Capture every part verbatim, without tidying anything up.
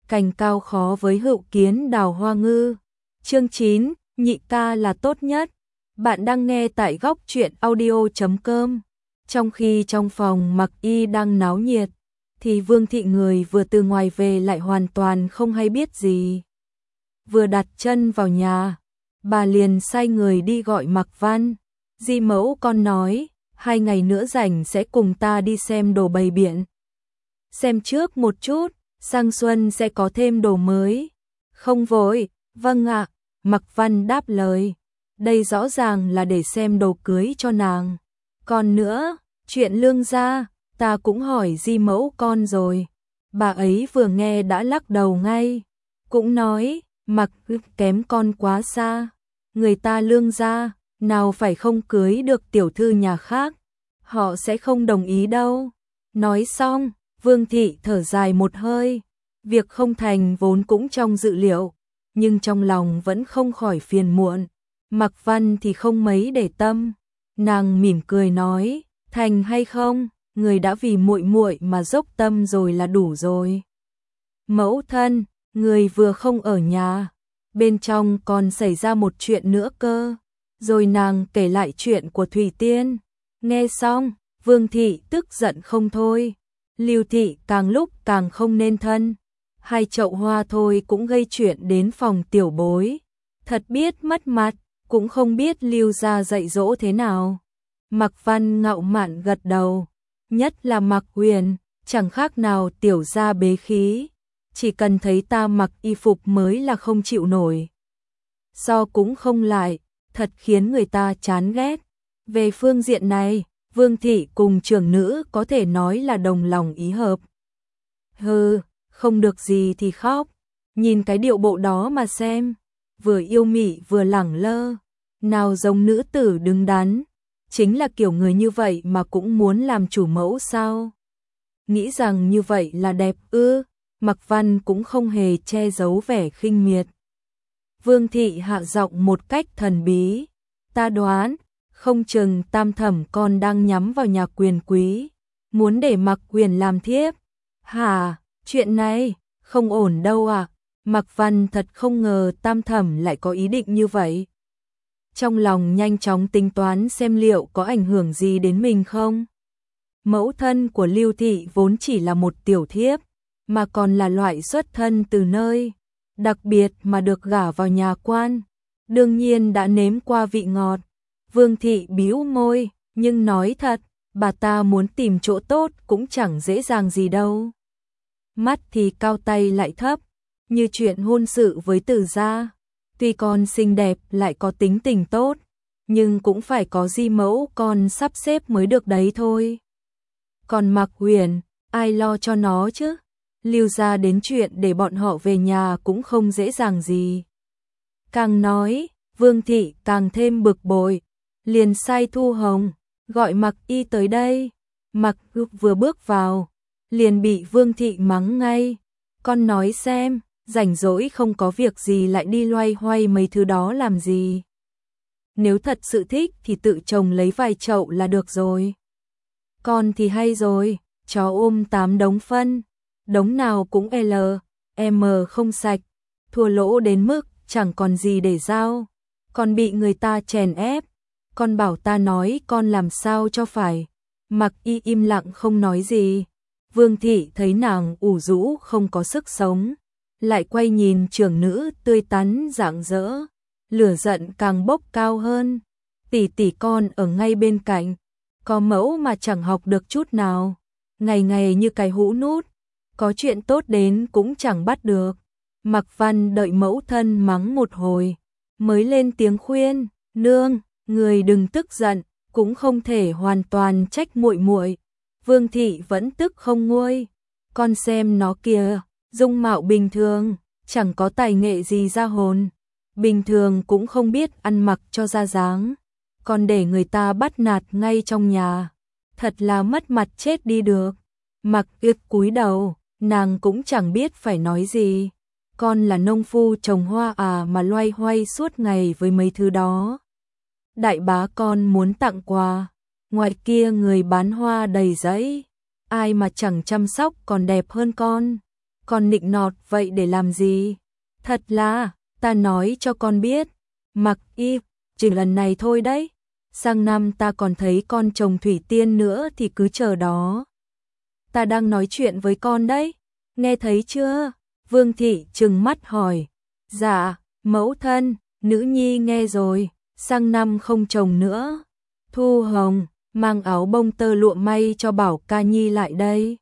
cành cao khó với hữu kiến đào hoa ngư. Chương chín, nhị ca là tốt nhất. Bạn đang nghe tại góc truyện audio chấm com. Trong khi trong phòng Mặc Y đang náo nhiệt, thì Vương Thị người vừa từ ngoài về lại hoàn toàn không hay biết gì. Vừa đặt chân vào nhà, bà liền sai người đi gọi Mặc Văn. Di mẫu con nói, hai ngày nữa rảnh sẽ cùng ta đi xem đồ bày biện. Xem trước một chút, sang xuân sẽ có thêm đồ mới. Không vội, vâng ạ, Mặc Văn đáp lời. Đây rõ ràng là để xem đồ cưới cho nàng. Còn nữa, chuyện lương gia, ta cũng hỏi Di mẫu con rồi. Bà ấy vừa nghe đã lắc đầu ngay. Cũng nói, Mặc kém con quá xa. Người ta lương gia, nào phải không cưới được tiểu thư nhà khác. Họ sẽ không đồng ý đâu. Nói xong, Vương Thị thở dài một hơi. Việc không thành vốn cũng trong dự liệu, nhưng trong lòng vẫn không khỏi phiền muộn. Mặc Văn thì không mấy để tâm. Nàng mỉm cười nói, thành hay không, người đã vì muội muội mà dốc tâm rồi là đủ rồi. Mẫu thân, người vừa không ở nhà, bên trong còn xảy ra một chuyện nữa cơ. Rồi nàng kể lại chuyện của Thủy Tiên. Nghe xong, Vương Thị tức giận không thôi. Lưu Thị càng lúc càng không nên thân. Hai chậu hoa thôi cũng gây chuyện đến phòng tiểu bối. Thật biết mất mặt, cũng không biết Lưu gia dạy dỗ thế nào. Mặc Văn ngạo mạn gật đầu. Nhất là Mặc Huyền, chẳng khác nào tiểu gia bế khí. Chỉ cần thấy ta mặc y phục mới là không chịu nổi. So cũng không lại, thật khiến người ta chán ghét. Về phương diện này, Vương Thị cùng trưởng nữ có thể nói là đồng lòng ý hợp. Hừ, không được gì thì khóc. Nhìn cái điệu bộ đó mà xem, vừa yêu mị vừa lẳng lơ, nào giống nữ tử đứng đắn. Chính là kiểu người như vậy mà cũng muốn làm chủ mẫu sao? Nghĩ rằng như vậy là đẹp ư? Mặc Văn cũng không hề che giấu vẻ khinh miệt. Vương Thị hạ giọng một cách thần bí. Ta đoán, không chừng tam thẩm con đang nhắm vào nhà quyền quý, muốn để Mặc Huyền làm thiếp. Hả, chuyện này, không ổn đâu à? Mặc Văn thật không ngờ tam thẩm lại có ý định như vậy. Trong lòng nhanh chóng tính toán xem liệu có ảnh hưởng gì đến mình không. Mẫu thân của Lưu Thị vốn chỉ là một tiểu thiếp, mà còn là loại xuất thân từ nơi đặc biệt mà được gả vào nhà quan. Đương nhiên đã nếm qua vị ngọt. Vương Thị bĩu môi, nhưng nói thật, bà ta muốn tìm chỗ tốt cũng chẳng dễ dàng gì đâu. Mắt thì cao tay lại thấp, như chuyện hôn sự với Từ gia. Tuy con xinh đẹp lại có tính tình tốt, nhưng cũng phải có Di mẫu con sắp xếp mới được đấy thôi. Còn Mặc Huyền, ai lo cho nó chứ? Lưu gia đến chuyện để bọn họ về nhà cũng không dễ dàng gì. Càng nói, Vương Thị càng thêm bực bội, liền sai Thu Hồng gọi Mặc Y tới đây. Mặc Y vừa bước vào, liền bị Vương Thị mắng ngay. Con nói xem, rảnh rỗi không có việc gì lại đi loay hoay mấy thứ đó làm gì? Nếu thật sự thích thì tự trồng lấy vài chậu là được rồi. Con thì hay rồi, chó ôm tám đống phân, đống nào cũng L, M không sạch, thua lỗ đến mức chẳng còn gì để giao, còn bị người ta chèn ép. Con bảo ta nói con làm sao cho phải. Mặc Y im lặng không nói gì. Vương Thị thấy nàng ủ rũ không có sức sống, lại quay nhìn trưởng nữ tươi tắn rạng rỡ, lửa giận càng bốc cao hơn. Tỷ tỷ con ở ngay bên cạnh, có mẫu mà chẳng học được chút nào, ngày ngày như cái hũ nút, có chuyện tốt đến cũng chẳng bắt được. Mặc Văn đợi mẫu thân mắng một hồi, mới lên tiếng khuyên, nương, người đừng tức giận, cũng không thể hoàn toàn trách muội muội. Vương Thị vẫn tức không nguôi, con xem nó kìa, dung mạo bình thường, chẳng có tài nghệ gì ra hồn, bình thường cũng không biết ăn mặc cho ra dáng, còn để người ta bắt nạt ngay trong nhà, thật là mất mặt chết đi được. Mặc Y cúi đầu, nàng cũng chẳng biết phải nói gì. Con là nông phu trồng hoa à mà loay hoay suốt ngày với mấy thứ đó. Đại bá con muốn tặng quà, ngoài kia người bán hoa đầy giấy, ai mà chẳng chăm sóc còn đẹp hơn con. Con nịnh nọt vậy để làm gì? Thật là, ta nói cho con biết. Mặc Y, chỉ lần này thôi đấy. Sang năm ta còn thấy con trồng thủy tiên nữa thì cứ chờ đó. Ta đang nói chuyện với con đấy. Nghe thấy chưa? Vương thị trừng mắt hỏi. Dạ, mẫu thân, nữ nhi nghe rồi. Sang năm không trồng nữa. Thu Hồng, mang áo bông tơ lụa may cho Bảo Ca Nhi lại đây.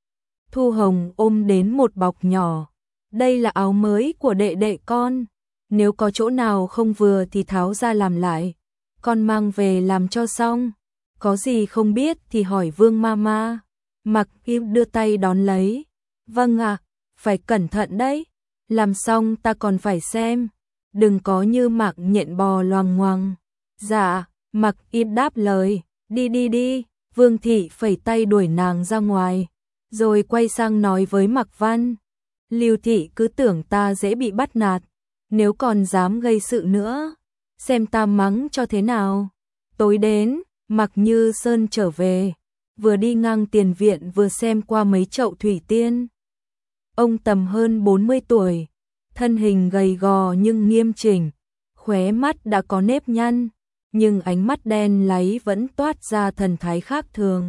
Thu Hồng ôm đến một bọc nhỏ. Đây là áo mới của đệ đệ con. Nếu có chỗ nào không vừa thì tháo ra làm lại. Con mang về làm cho xong. Có gì không biết thì hỏi Vương Mama. Mặc Y đưa tay đón lấy. Vâng ạ, phải cẩn thận đấy. Làm xong ta còn phải xem. Đừng có như Mạc Nhện bò loằng ngoằng. Dạ, Mặc Y đáp lời. Đi đi đi. Vương thị phẩy tay đuổi nàng ra ngoài. Rồi quay sang nói với Mạc Văn. Lưu thị cứ tưởng ta dễ bị bắt nạt. Nếu còn dám gây sự nữa, xem ta mắng cho thế nào. Tối đến, Mạc Như Sơn trở về. Vừa đi ngang tiền viện vừa xem qua mấy chậu thủy tiên. Ông tầm hơn bốn mươi tuổi, thân hình gầy gò nhưng nghiêm chỉnh, khóe mắt đã có nếp nhăn, nhưng ánh mắt đen láy vẫn toát ra thần thái khác thường.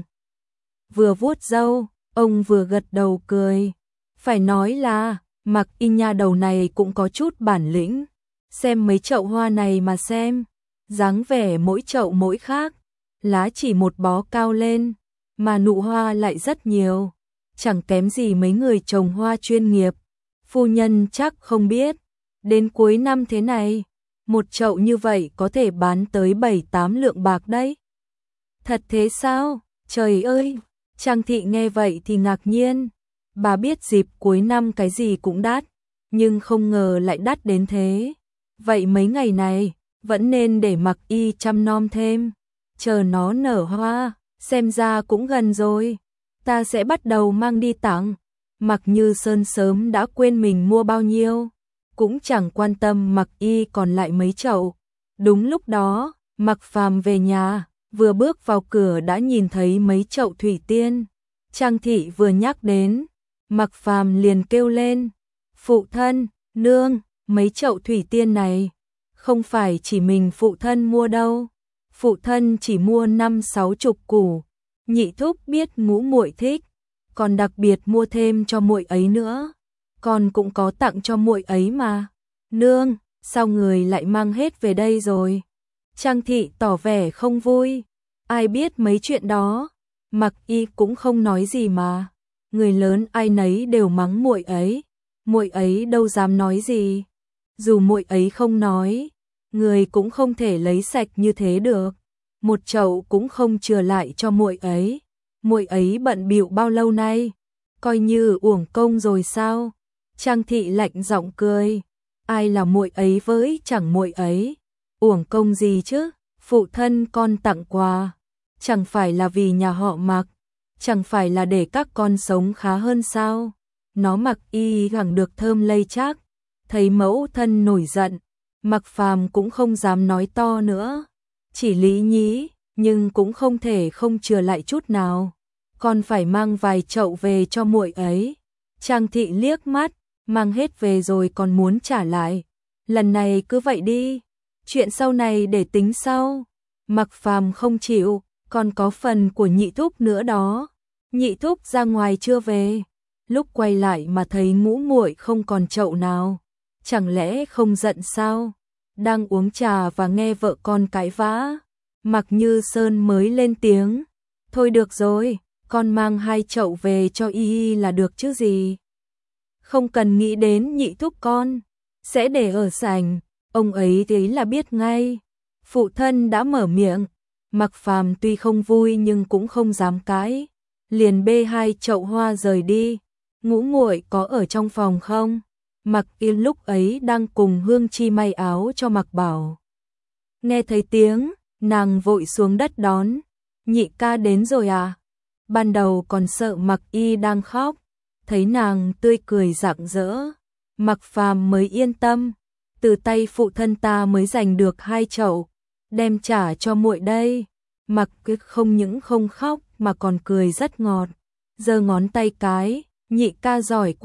Vừa vuốt râu, ông vừa gật đầu cười. Phải nói là, Mạc Y nha đầu này cũng có chút bản lĩnh. Xem mấy chậu hoa này mà xem, dáng vẻ mỗi chậu mỗi khác, lá chỉ một bó cao lên, mà nụ hoa lại rất nhiều, chẳng kém gì mấy người trồng hoa chuyên nghiệp. Phu nhân chắc không biết, đến cuối năm thế này, một chậu như vậy có thể bán tới bảy tám lượng bạc đấy. Thật thế sao? Trời ơi! Trang thị nghe vậy thì ngạc nhiên. Bà biết dịp cuối năm cái gì cũng đắt, nhưng không ngờ lại đắt đến thế. Vậy mấy ngày này, vẫn nên để Mạc Y chăm nom thêm, chờ nó nở hoa, xem ra cũng gần rồi. Ta sẽ bắt đầu mang đi tặng. Mạc Như Sơn sớm đã quên mình mua bao nhiêu, cũng chẳng quan tâm Mạc Y còn lại mấy chậu. Đúng lúc đó, Mạc Phàm về nhà, vừa bước vào cửa đã nhìn thấy mấy chậu thủy tiên. Trang thị vừa nhắc đến, Mạc Phàm liền kêu lên. Phụ thân, nương, mấy chậu thủy tiên này, không phải chỉ mình phụ thân mua đâu. Phụ thân chỉ mua năm sáu chục củ. Nhị thúc biết ngũ muội thích, còn đặc biệt mua thêm cho muội ấy nữa. Con cũng có tặng cho muội ấy mà. Nương, sao người lại mang hết về đây rồi? Trang thị tỏ vẻ không vui. Ai biết mấy chuyện đó. Mạc Y cũng không nói gì mà. Người lớn ai nấy đều mắng muội ấy. Muội ấy đâu dám nói gì. Dù muội ấy không nói, người cũng không thể lấy sạch như thế được. Một chậu cũng không chừa lại cho muội ấy. Muội ấy bận bịu bao lâu nay, coi như uổng công rồi sao? Trang thị lạnh giọng cười. Ai là muội ấy với chẳng muội ấy, uổng công gì chứ? Phụ thân con tặng quà, chẳng phải là vì nhà họ Mạc, chẳng phải là để các con sống khá hơn sao? Nó Mạc Y gẳng được thơm lây chắc. Thấy mẫu thân nổi giận, Mạc Phàm cũng không dám nói to nữa, chỉ lý nhí, nhưng cũng không thể không chừa lại chút nào. Con phải mang vài chậu về cho muội ấy. Trang thị liếc mắt, mang hết về rồi còn muốn trả lại. Lần này cứ vậy đi, chuyện sau này để tính sau. Mạc Phàm không chịu, còn có phần của nhị thúc nữa đó. Nhị thúc ra ngoài chưa về, lúc quay lại mà thấy ngũ muội không còn chậu nào, chẳng lẽ không giận sao? Đang uống trà và nghe vợ con cãi vã, Mạc Như Sơn mới lên tiếng. Thôi được rồi, con mang hai chậu về cho y y là được chứ gì. Không cần nghĩ đến nhị thúc con, sẽ để ở sảnh, ông ấy thấy là biết ngay. Phụ thân đã mở miệng, Mạc Phàm tuy không vui nhưng cũng không dám cãi, liền bê hai chậu hoa rời đi. Ngũ muội có ở trong phòng không? Mạc Yên lúc ấy đang cùng Hương Chi may áo cho Mạc Bảo. Nghe thấy tiếng, nàng vội xuống đất đón. Nhị ca đến rồi à? Ban đầu còn sợ Mạc Y đang khóc, thấy nàng tươi cười rạng rỡ, Mạc Phàm mới yên tâm. Từ tay phụ thân ta mới giành được hai chậu, đem trả cho muội đây. Mạc Cứ không những không khóc mà còn cười rất ngọt, giơ ngón tay cái. Nhị ca giỏi quá,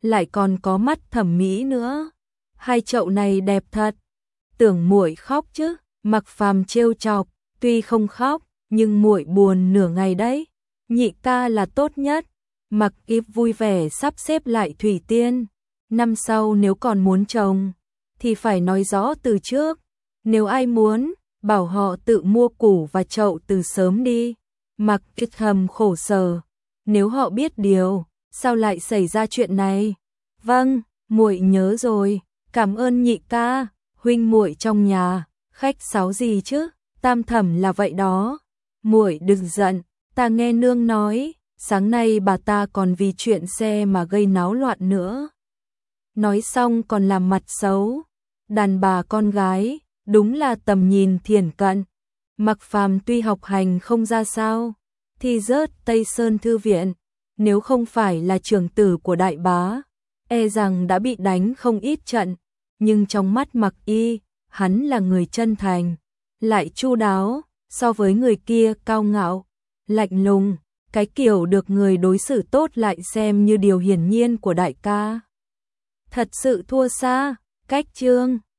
lại còn có mắt thẩm mỹ nữa. Hai chậu này đẹp thật. Tưởng muội khóc chứ? Mặc Phàm trêu chọc, tuy không khóc, nhưng muội buồn nửa ngày đấy. Nhị ca là tốt nhất. Mặc Y vui vẻ sắp xếp lại thủy tiên. Năm sau nếu còn muốn trồng, thì phải nói rõ từ trước. Nếu ai muốn, bảo họ tự mua củ và chậu từ sớm đi. Mặc Y thầm khổ sở. Nếu họ biết điều, sao lại xảy ra chuyện này? Vâng, muội nhớ rồi. Cảm ơn nhị ca. Huynh muội trong nhà, khách sáo gì chứ? Tam thẩm là vậy đó. Muội đừng giận, ta nghe nương nói, sáng nay bà ta còn vì chuyện xe mà gây náo loạn nữa. Nói xong còn làm mặt xấu. Đàn bà con gái, đúng là tầm nhìn thiển cận. Mặc Phàm tuy học hành không ra sao, thì rớt Tây Sơn Thư viện, nếu không phải là trưởng tử của đại bá, e rằng đã bị đánh không ít trận. Nhưng trong mắt Mặc Y, hắn là người chân thành, lại chu đáo, so với người kia cao ngạo, lạnh lùng, cái kiểu được người đối xử tốt lại xem như điều hiển nhiên của đại ca. Thật sự thua xa, cách chương